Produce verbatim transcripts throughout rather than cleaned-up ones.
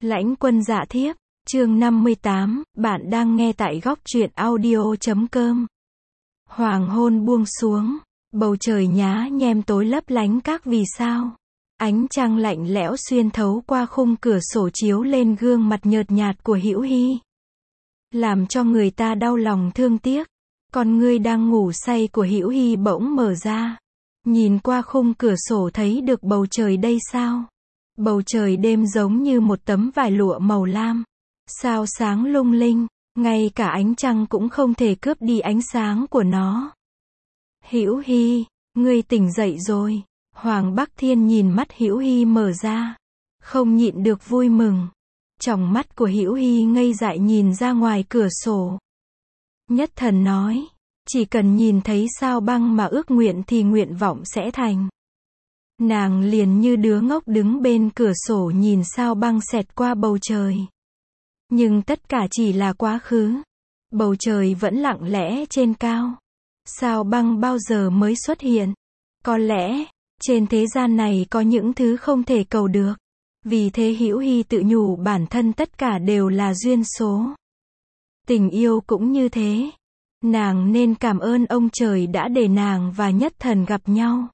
Lãnh Quân Dạ Thiếp, chương năm mươi tám, bạn đang nghe tại góc truyện audio chấm com. Hoàng hôn buông xuống, bầu trời nhá nhem tối lấp lánh các vì sao. Ánh trăng lạnh lẽo xuyên thấu qua khung cửa sổ chiếu lên gương mặt nhợt nhạt của Hữu Hi, làm cho người ta đau lòng thương tiếc. Con ngươi đang ngủ say của Hữu Hi bỗng mở ra, nhìn qua khung cửa sổ thấy được bầu trời đây sao? Bầu trời đêm giống như một tấm vải lụa màu lam, sao sáng lung linh, ngay cả ánh trăng cũng không thể cướp đi ánh sáng của nó. Hữu Hi, ngươi tỉnh dậy rồi. Hoàng Bắc Thiên nhìn mắt Hữu Hi mở ra, không nhịn được vui mừng. Tròng mắt của Hữu Hi ngây dại nhìn ra ngoài cửa sổ. Nhất Thần nói, chỉ cần nhìn thấy sao băng mà ước nguyện thì nguyện vọng sẽ thành. Nàng liền như đứa ngốc đứng bên cửa sổ nhìn sao băng xẹt qua bầu trời. Nhưng tất cả chỉ là quá khứ. Bầu trời vẫn lặng lẽ trên cao. Sao băng bao giờ mới xuất hiện? Có lẽ, trên thế gian này có những thứ không thể cầu được. Vì thế Hữu Hi tự nhủ bản thân tất cả đều là duyên số. Tình yêu cũng như thế. Nàng nên cảm ơn ông trời đã để nàng và Nhất Thần gặp nhau.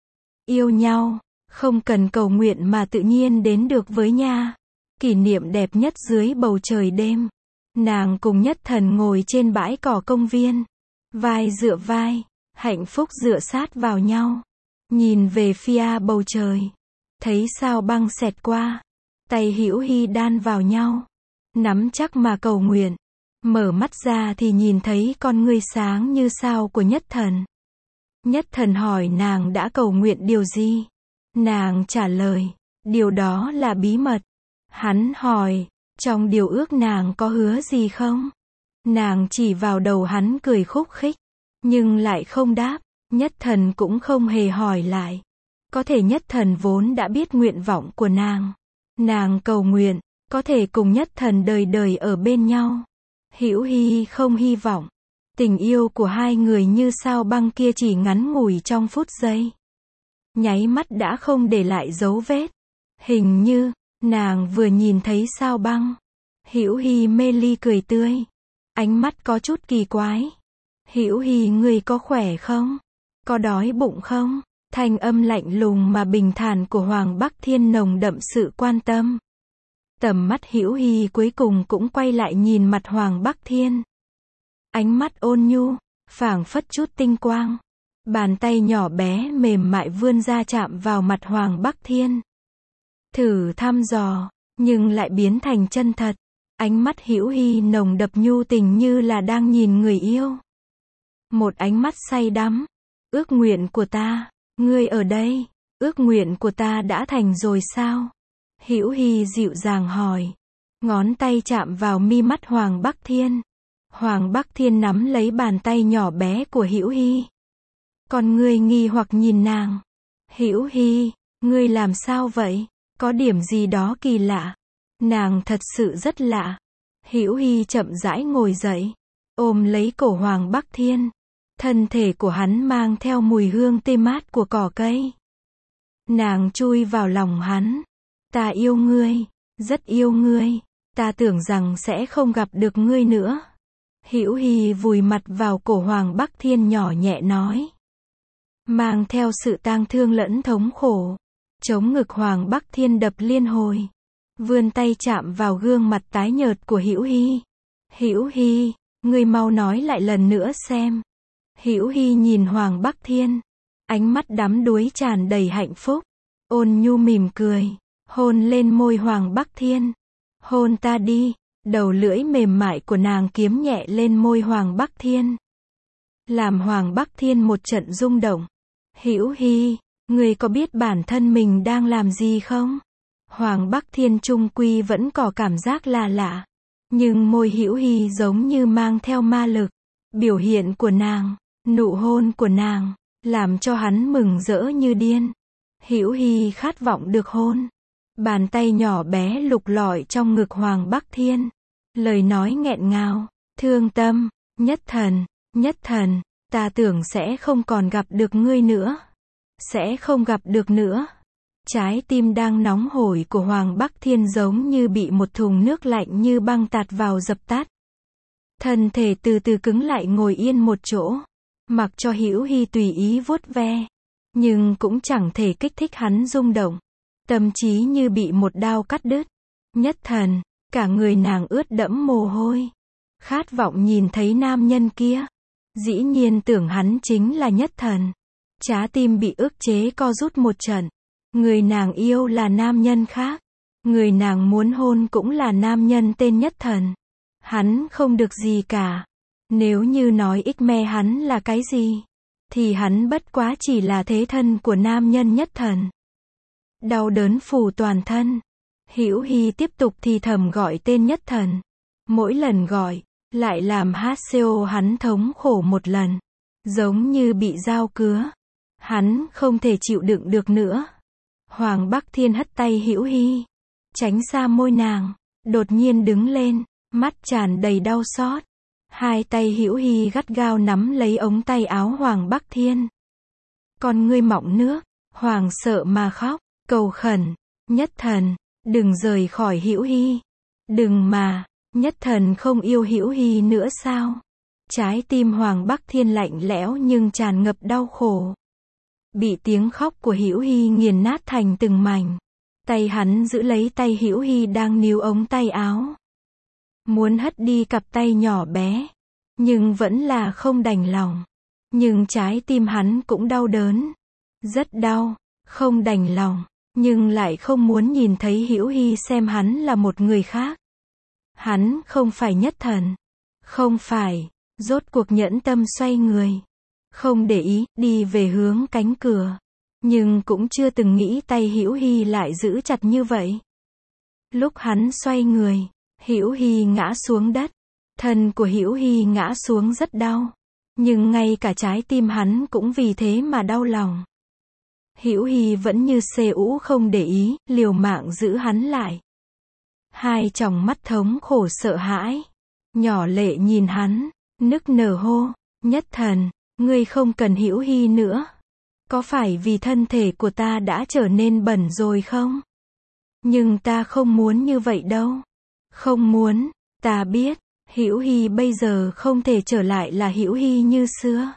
Yêu nhau, không cần cầu nguyện mà tự nhiên đến được với nha. Kỷ niệm đẹp nhất dưới bầu trời đêm. Nàng cùng Nhất Thần ngồi trên bãi cỏ công viên. Vai dựa vai, hạnh phúc dựa sát vào nhau. Nhìn về phía bầu trời. Thấy sao băng xẹt qua. Tay Hữu Hi đan vào nhau. Nắm chắc mà cầu nguyện. Mở mắt ra thì nhìn thấy con ngươi sáng như sao của Nhất Thần. Nhất Thần hỏi nàng đã cầu nguyện điều gì? Nàng trả lời, điều đó là bí mật. Hắn hỏi, trong điều ước nàng có hứa gì không? Nàng chỉ vào đầu hắn cười khúc khích, nhưng lại không đáp. Nhất Thần cũng không hề hỏi lại. Có thể Nhất Thần vốn đã biết nguyện vọng của nàng. Nàng cầu nguyện, có thể cùng Nhất Thần đời đời ở bên nhau. Hữu Hi không hy vọng. Tình yêu của hai người như sao băng kia chỉ ngắn ngủi trong phút giây. Nháy mắt đã không để lại dấu vết. Hình như, nàng vừa nhìn thấy sao băng. Hữu Hi mê ly cười tươi. Ánh mắt có chút kỳ quái. Hữu Hi ngươi có khỏe không? Có đói bụng không? Thanh âm lạnh lùng mà bình thản của Hoàng Bắc Thiên nồng đậm sự quan tâm. Tầm mắt Hữu Hi cuối cùng cũng quay lại nhìn mặt Hoàng Bắc Thiên. Ánh mắt ôn nhu, phảng phất chút tinh quang. Bàn tay nhỏ bé mềm mại vươn ra chạm vào mặt Hoàng Bắc Thiên. Thử thăm dò, nhưng lại biến thành chân thật. Ánh mắt Hữu Hi nồng đậm nhu tình như là đang nhìn người yêu. Một ánh mắt say đắm. Ước nguyện của ta, ngươi ở đây, ước nguyện của ta đã thành rồi sao? Hữu Hi dịu dàng hỏi. Ngón tay chạm vào mi mắt Hoàng Bắc Thiên. Hoàng Bắc Thiên nắm lấy bàn tay nhỏ bé của Hữu Hi. Còn ngươi nghi hoặc nhìn nàng. Hữu Hi, ngươi làm sao vậy? Có điểm gì đó kỳ lạ. Nàng thật sự rất lạ. Hữu Hi chậm rãi ngồi dậy, ôm lấy cổ Hoàng Bắc Thiên. Thân thể của hắn mang theo mùi hương tê mát của cỏ cây. Nàng chui vào lòng hắn. Ta yêu ngươi, rất yêu ngươi. Ta tưởng rằng sẽ không gặp được ngươi nữa. Hữu Hi vùi mặt vào cổ Hoàng Bắc Thiên nhỏ nhẹ nói. Mang theo sự tang thương lẫn thống khổ. Chống ngực Hoàng Bắc Thiên đập liên hồi. Vươn tay chạm vào gương mặt tái nhợt của Hữu Hi. Hữu Hi, ngươi mau nói lại lần nữa xem. Hữu Hi nhìn Hoàng Bắc Thiên. Ánh mắt đắm đuối tràn đầy hạnh phúc. Ôn nhu mỉm cười. Hôn lên môi Hoàng Bắc Thiên. Hôn ta đi. Đầu lưỡi mềm mại của nàng kiếm nhẹ lên môi Hoàng Bắc Thiên. Làm Hoàng Bắc Thiên một trận rung động. Hữu Hi, ngươi có biết bản thân mình đang làm gì không? Hoàng Bắc Thiên trung quy vẫn có cảm giác là lạ. Nhưng môi Hữu Hi giống như mang theo ma lực. Biểu hiện của nàng, nụ hôn của nàng, làm cho hắn mừng rỡ như điên. Hữu Hi khát vọng được hôn. Bàn tay nhỏ bé lục lọi trong ngực Hoàng Bắc Thiên. Lời nói nghẹn ngào, thương tâm, Nhất Thần, Nhất Thần, ta tưởng sẽ không còn gặp được ngươi nữa. Sẽ không gặp được nữa. Trái tim đang nóng hổi của Hoàng Bắc Thiên giống như bị một thùng nước lạnh như băng tạt vào dập tắt. Thân thể từ từ cứng lại ngồi yên một chỗ, mặc cho Hữu Hi tùy ý vuốt ve, nhưng cũng chẳng thể kích thích hắn rung động. Tâm trí như bị một đao cắt đứt. Nhất Thần, cả người nàng ướt đẫm mồ hôi. Khát vọng nhìn thấy nam nhân kia. Dĩ nhiên tưởng hắn chính là Nhất Thần. Trái tim bị ức chế co rút một trận. Người nàng yêu là nam nhân khác. Người nàng muốn hôn cũng là nam nhân tên Nhất Thần. Hắn không được gì cả. Nếu như nói ích me hắn là cái gì, thì hắn bất quá chỉ là thế thân của nam nhân Nhất Thần. Đau đớn phủ toàn thân. Hữu Hi tiếp tục thì thầm gọi tên Nhất Thần. Mỗi lần gọi, lại làm hát xê ô hắn thống khổ một lần. Giống như bị dao cứa. Hắn không thể chịu đựng được nữa. Hoàng Bắc Thiên hất tay Hữu Hi, tránh xa môi nàng, đột nhiên đứng lên, mắt tràn đầy đau xót. Hai tay Hữu Hi gắt gao nắm lấy ống tay áo Hoàng Bắc Thiên. Con ngươi mọng nước, Hoàng sợ mà khóc, cầu khẩn, Nhất Thần, đừng rời khỏi Hữu Hi. Đừng mà, Nhất Thần không yêu Hữu Hi nữa sao? Trái tim Hoàng Bắc Thiên lạnh lẽo nhưng tràn ngập đau khổ. Bị tiếng khóc của Hữu Hi nghiền nát thành từng mảnh. Tay hắn giữ lấy tay Hữu Hi đang níu ống tay áo. Muốn hất đi cặp tay nhỏ bé, nhưng vẫn là không đành lòng. Nhưng trái tim hắn cũng đau đớn. Rất đau, không đành lòng, nhưng lại không muốn nhìn thấy Hữu Hi xem hắn là một người khác. Hắn không phải Nhất Thần. Không phải, rốt cuộc nhẫn tâm xoay người. Không để ý, đi về hướng cánh cửa. Nhưng cũng chưa từng nghĩ tay Hữu Hi lại giữ chặt như vậy. Lúc hắn xoay người, Hữu Hi ngã xuống đất. Thân của Hữu Hi ngã xuống rất đau. Nhưng ngay cả trái tim hắn cũng vì thế mà đau lòng. Hữu Hi vẫn như xê ũ không để ý, liều mạng giữ hắn lại. Hai tròng mắt thống khổ sợ hãi. Nhỏ lệ nhìn hắn, nức nở hô, Nhất Thần, ngươi không cần Hữu Hi nữa. Có phải vì thân thể của ta đã trở nên bẩn rồi không? Nhưng ta không muốn như vậy đâu. Không muốn, ta biết, Hữu Hi bây giờ không thể trở lại là Hữu Hi như xưa.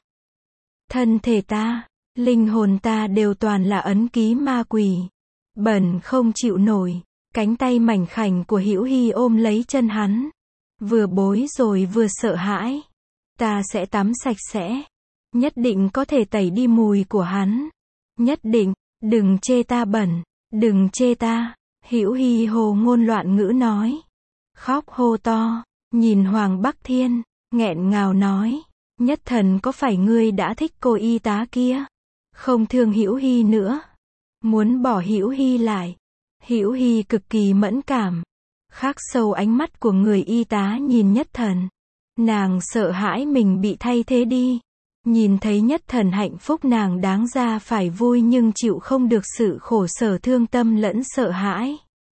Thân thể ta, linh hồn ta đều toàn là ấn ký ma quỷ. Bẩn không chịu nổi. Cánh tay mảnh khảnh của Hữu Hi ôm lấy chân hắn. Vừa bối rồi vừa sợ hãi. Ta sẽ tắm sạch sẽ. Nhất định có thể tẩy đi mùi của hắn. Nhất định, đừng chê ta bẩn. Đừng chê ta. Hữu Hi hồ ngôn loạn ngữ nói. Khóc hô to. Nhìn Hoàng Bắc Thiên, nghẹn ngào nói. Nhất Thần, có phải ngươi đã thích cô y tá kia? Không thương Hữu Hi nữa. Muốn bỏ Hữu Hi lại. Hữu Hi cực kỳ mẫn cảm. Khắc sâu ánh mắt của người y tá nhìn Nhất Thần. Nàng sợ hãi mình bị thay thế đi. Nhìn thấy Nhất Thần hạnh phúc nàng đáng ra phải vui nhưng chịu không được sự khổ sở thương tâm lẫn sợ hãi.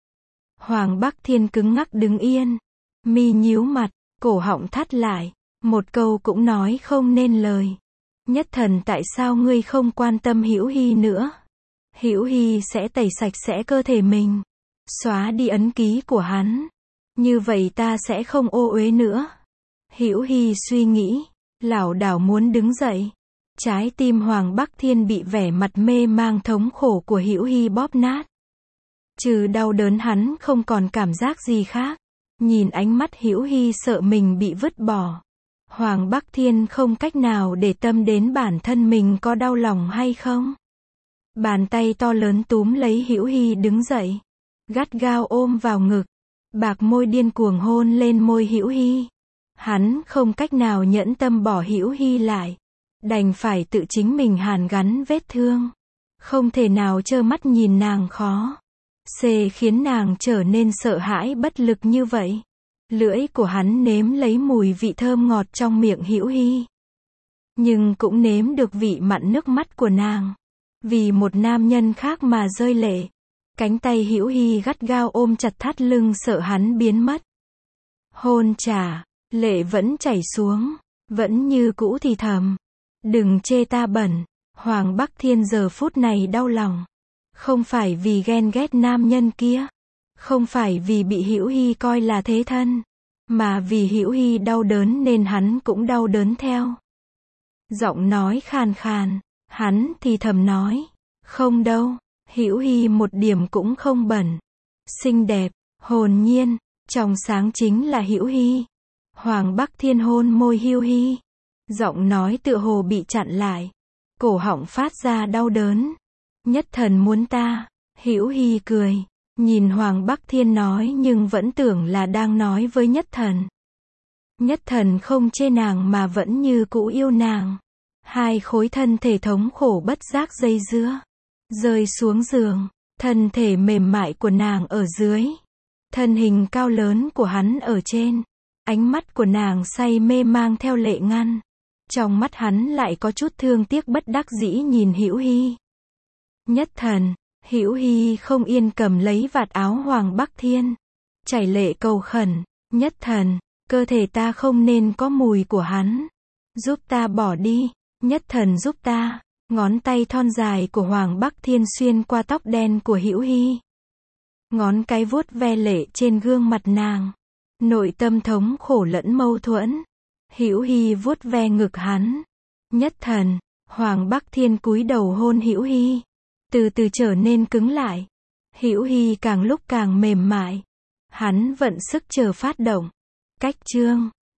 Hoàng Bắc Thiên cứng ngắc đứng yên. Mi nhíu mặt, cổ họng thắt lại. Một câu cũng nói không nên lời. Nhất Thần, tại sao ngươi không quan tâm Hữu Hi nữa? Hữu Hi sẽ tẩy sạch sẽ cơ thể mình. Xóa đi ấn ký của hắn. Như vậy ta sẽ không ô uế nữa. Hữu Hi suy nghĩ. Lảo đảo muốn đứng dậy. Trái tim Hoàng Bắc Thiên bị vẻ mặt mê mang thống khổ của Hữu Hi bóp nát. Trừ đau đớn hắn không còn cảm giác gì khác. Nhìn ánh mắt Hữu Hi sợ mình bị vứt bỏ. Hoàng Bắc Thiên không cách nào để tâm đến bản thân mình có đau lòng hay không. Bàn tay to lớn túm lấy Hữu Hi đứng dậy. Gắt gao ôm vào ngực. Bạc môi điên cuồng hôn lên môi Hữu Hi. Hắn không cách nào nhẫn tâm bỏ Hữu Hi lại. Đành phải tự chính mình hàn gắn vết thương. Không thể nào trơ mắt nhìn nàng khó. Xê khiến nàng trở nên sợ hãi bất lực như vậy. Lưỡi của hắn nếm lấy mùi vị thơm ngọt trong miệng Hữu Hi. Nhưng cũng nếm được vị mặn nước mắt của nàng. Vì một nam nhân khác mà rơi lệ. Cánh tay Hữu Hi gắt gao ôm chặt thắt lưng sợ hắn biến mất. Hôn trả, lệ vẫn chảy xuống. Vẫn như cũ thì thầm. Đừng chê ta bẩn. Hoàng Bắc Thiên giờ phút này đau lòng. Không phải vì ghen ghét nam nhân kia, không phải vì bị Hữu Hi coi là thế thân, mà vì Hữu Hi đau đớn nên hắn cũng đau đớn theo. Giọng nói khàn khàn, hắn thì thầm nói, không đâu, Hữu Hi một điểm cũng không bẩn, xinh đẹp, hồn nhiên, trong sáng chính là Hữu Hi. Hoàng Bắc Thiên hôn môi Hữu Hi, giọng nói tựa hồ bị chặn lại, cổ họng phát ra đau đớn. Nhất Thần muốn ta. Hữu Hi cười, nhìn Hoàng Bắc Thiên nói nhưng vẫn tưởng là đang nói với Nhất Thần. Nhất Thần không chê nàng mà vẫn như cũ yêu nàng. Hai khối thân thể thống khổ bất giác dây dưa, rơi xuống giường, thân thể mềm mại của nàng ở dưới, thân hình cao lớn của hắn ở trên. Ánh mắt của nàng say mê mang theo lệ ngăn. Trong mắt hắn lại có chút thương tiếc bất đắc dĩ nhìn Hữu Hi. Nhất Thần. Hữu Hi không yên cầm lấy vạt áo Hoàng Bắc Thiên, chảy lệ cầu khẩn, Nhất Thần, cơ thể ta không nên có mùi của hắn, giúp ta bỏ đi, Nhất Thần giúp ta. Ngón tay thon dài của Hoàng Bắc Thiên xuyên qua tóc đen của Hữu Hi, ngón cái vuốt ve lệ trên gương mặt nàng, nội tâm thống khổ lẫn mâu thuẫn. Hữu Hi vuốt ve ngực hắn, Nhất Thần. Hoàng Bắc Thiên cúi đầu hôn Hữu Hi, từ từ trở nên cứng lại. Hữu Hi càng lúc càng mềm mại. Hắn vận sức chờ phát động. Cách chương